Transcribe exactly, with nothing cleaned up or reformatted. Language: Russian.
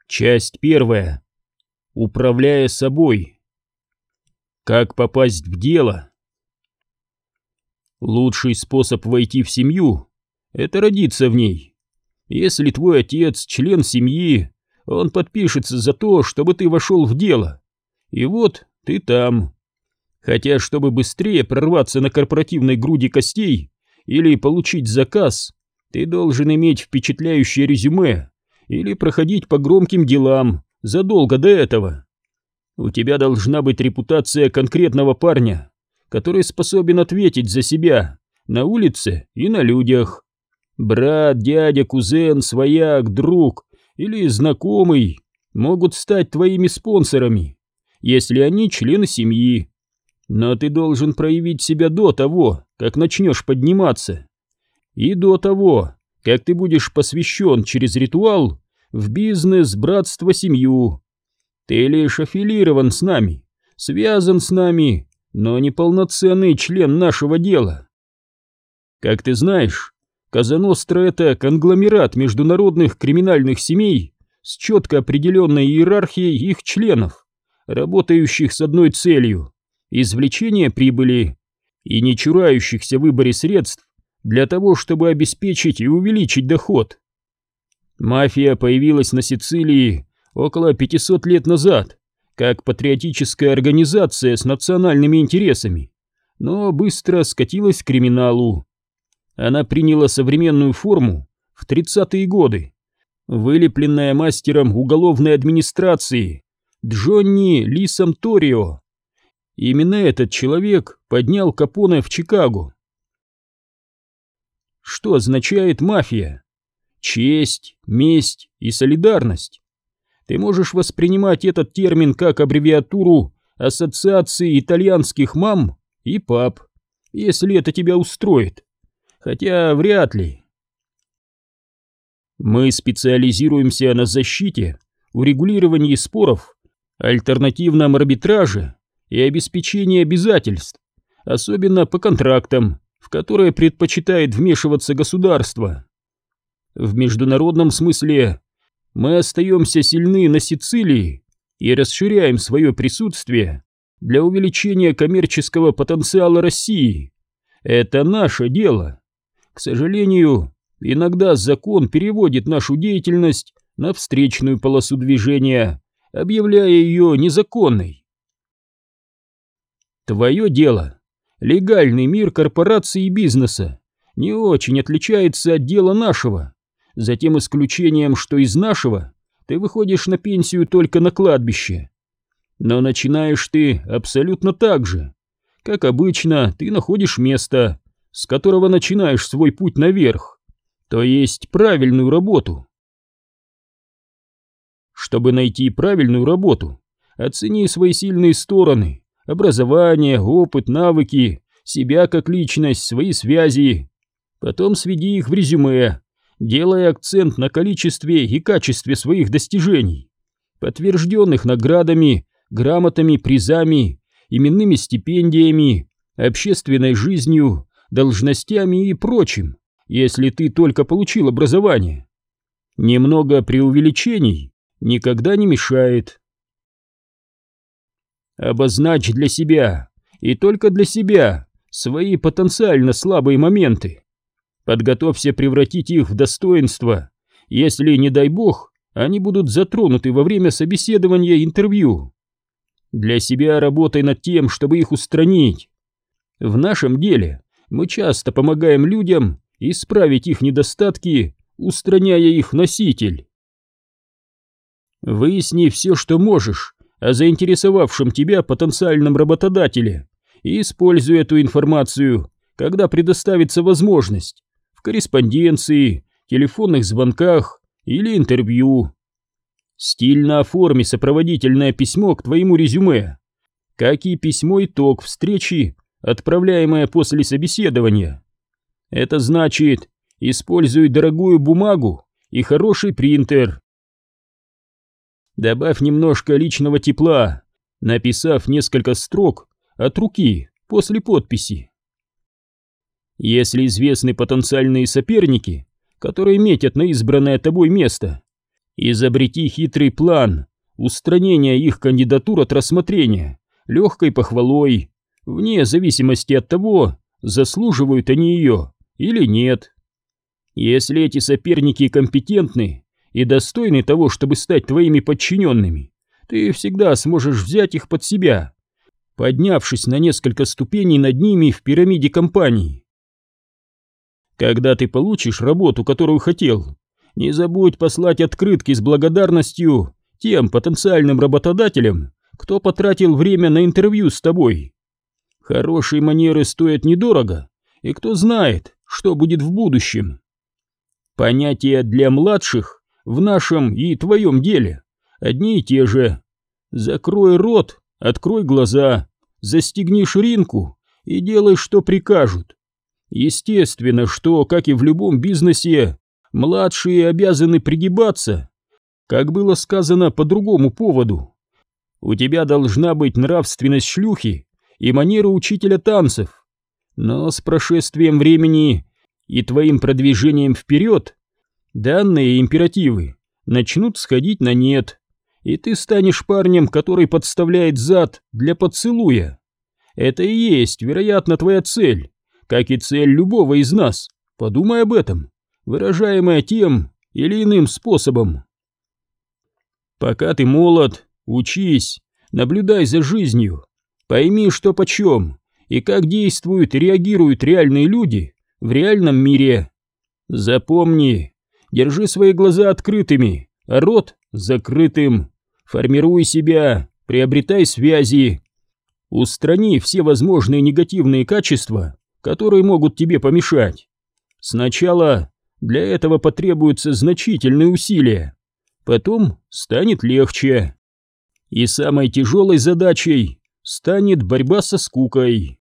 Часть первая. Управляя собой. Как попасть в дело? Лучший способ войти в семью — это родиться в ней. Если твой отец член семьи, он подпишется за то, чтобы ты вошел в дело. И вот ты там. Хотя, чтобы быстрее прорваться на корпоративной груди костей или получить заказ, ты должен иметь впечатляющее резюме или проходить по громким делам задолго до этого. У тебя должна быть репутация конкретного парня, который способен ответить за себя на улице и на людях. Брат, дядя, кузен, свояк, друг или знакомый могут стать твоими спонсорами, если они члены семьи. Но ты должен проявить себя до того, как начнешь подниматься, и до того, как ты будешь посвящен через ритуал в бизнес, братство, семью. Ты лишь аффилирован с нами, связан с нами, но не полноценный член нашего дела. Как ты знаешь, Коза Ностра — это конгломерат международных криминальных семей с четко определенной иерархией их членов, работающих с одной целью — извлечение прибыли, и не чурающихся в выборе средств для того, чтобы обеспечить и увеличить доход. Мафия появилась на Сицилии около пятисот лет назад, как патриотическая организация с национальными интересами, но быстро скатилась к криминалу. Она приняла современную форму в тридцатые годы, вылепленная мастером уголовной администрации Джонни Ли Самторио. Именно этот человек поднял Капоне в Чикаго. Что означает мафия? Честь, месть и солидарность. Ты можешь воспринимать этот термин как аббревиатуру Ассоциации итальянских мам и пап, если это тебя устроит, хотя вряд ли. Мы специализируемся на защите, урегулировании споров, альтернативном арбитраже и обеспечении обязательств, особенно по контрактам, в которые предпочитает вмешиваться государство. В международном смысле мы остаемся сильны на Сицилии и расширяем свое присутствие для увеличения коммерческого потенциала России. Это наше дело. К сожалению, иногда закон переводит нашу деятельность на встречную полосу движения, объявляя ее незаконной. Твое дело, легальный мир корпораций и бизнеса, не очень отличается от дела нашего, за тем исключением, что из нашего ты выходишь на пенсию только на кладбище. Но начинаешь ты абсолютно так же. Как обычно, ты находишь место, с которого начинаешь свой путь наверх, то есть правильную работу. Чтобы найти правильную работу, оцени свои сильные стороны, образование, опыт, навыки, себя как личность, свои связи. Потом сведи их в резюме, делая акцент на количестве и качестве своих достижений, подтвержденных наградами, грамотами, призами, именными стипендиями, общественной жизнью, должностями и прочим, если ты только получил образование. Немного преувеличений никогда не мешает. Обозначь для себя, и только для себя, свои потенциально слабые моменты. Подготовься превратить их в достоинство, если, не дай бог, они будут затронуты во время собеседования интервью. Для себя работай над тем, чтобы их устранить. В нашем деле мы часто помогаем людям исправить их недостатки, устраняя их носитель. Выясни все, что можешь о заинтересовавшем тебя потенциальном работодателе, и используй эту информацию, когда предоставится возможность, в корреспонденции, телефонных звонках или интервью. Стильно оформи сопроводительное письмо к твоему резюме, как и письмо-итог встречи, отправляемое после собеседования. Это значит, используй дорогую бумагу и хороший принтер. Добавь немножко личного тепла, написав несколько строк от руки после подписи. Если известны потенциальные соперники, которые метят на избранное тобой место, Изобрети хитрый план устранения их кандидатур от рассмотрения легкой похвалой, вне зависимости от того, заслуживают они ее или нет. Если эти соперники компетентны и достойны того, чтобы стать твоими подчиненными, ты всегда сможешь взять их под себя, поднявшись на несколько ступеней над ними в пирамиде компаний. Когда ты получишь работу, которую хотел, не забудь послать открытки с благодарностью тем потенциальным работодателям, кто потратил время на интервью с тобой. Хорошие манеры стоят недорого, и кто знает, что будет в будущем. Понятия для младших в нашем и твоем деле одни и те же. Закрой рот, открой глаза, застегни ширинку и делай, что прикажут. Естественно, что, как и в любом бизнесе, младшие обязаны пригибаться. Как было сказано по другому поводу, у тебя должна быть нравственность шлюхи и манеры учителя танцев. Но с прошествием времени и твоим продвижением вперед данные императивы начнут сходить на нет, и ты станешь парнем, который подставляет зад для поцелуя. Это и есть, вероятно, твоя цель, как и цель любого из нас. Подумай об этом, выражаемая тем или иным способом. Пока ты молод, учись, наблюдай за жизнью, пойми, что почем и как действуют и реагируют реальные люди в реальном мире. Запомни, держи свои глаза открытыми, а рот закрытым. Формируй себя, приобретай связи. Устрани все возможные негативные качества, которые могут тебе помешать. Сначала для этого потребуются значительные усилия, потом станет легче. И самой тяжелой задачей станет борьба со скукой.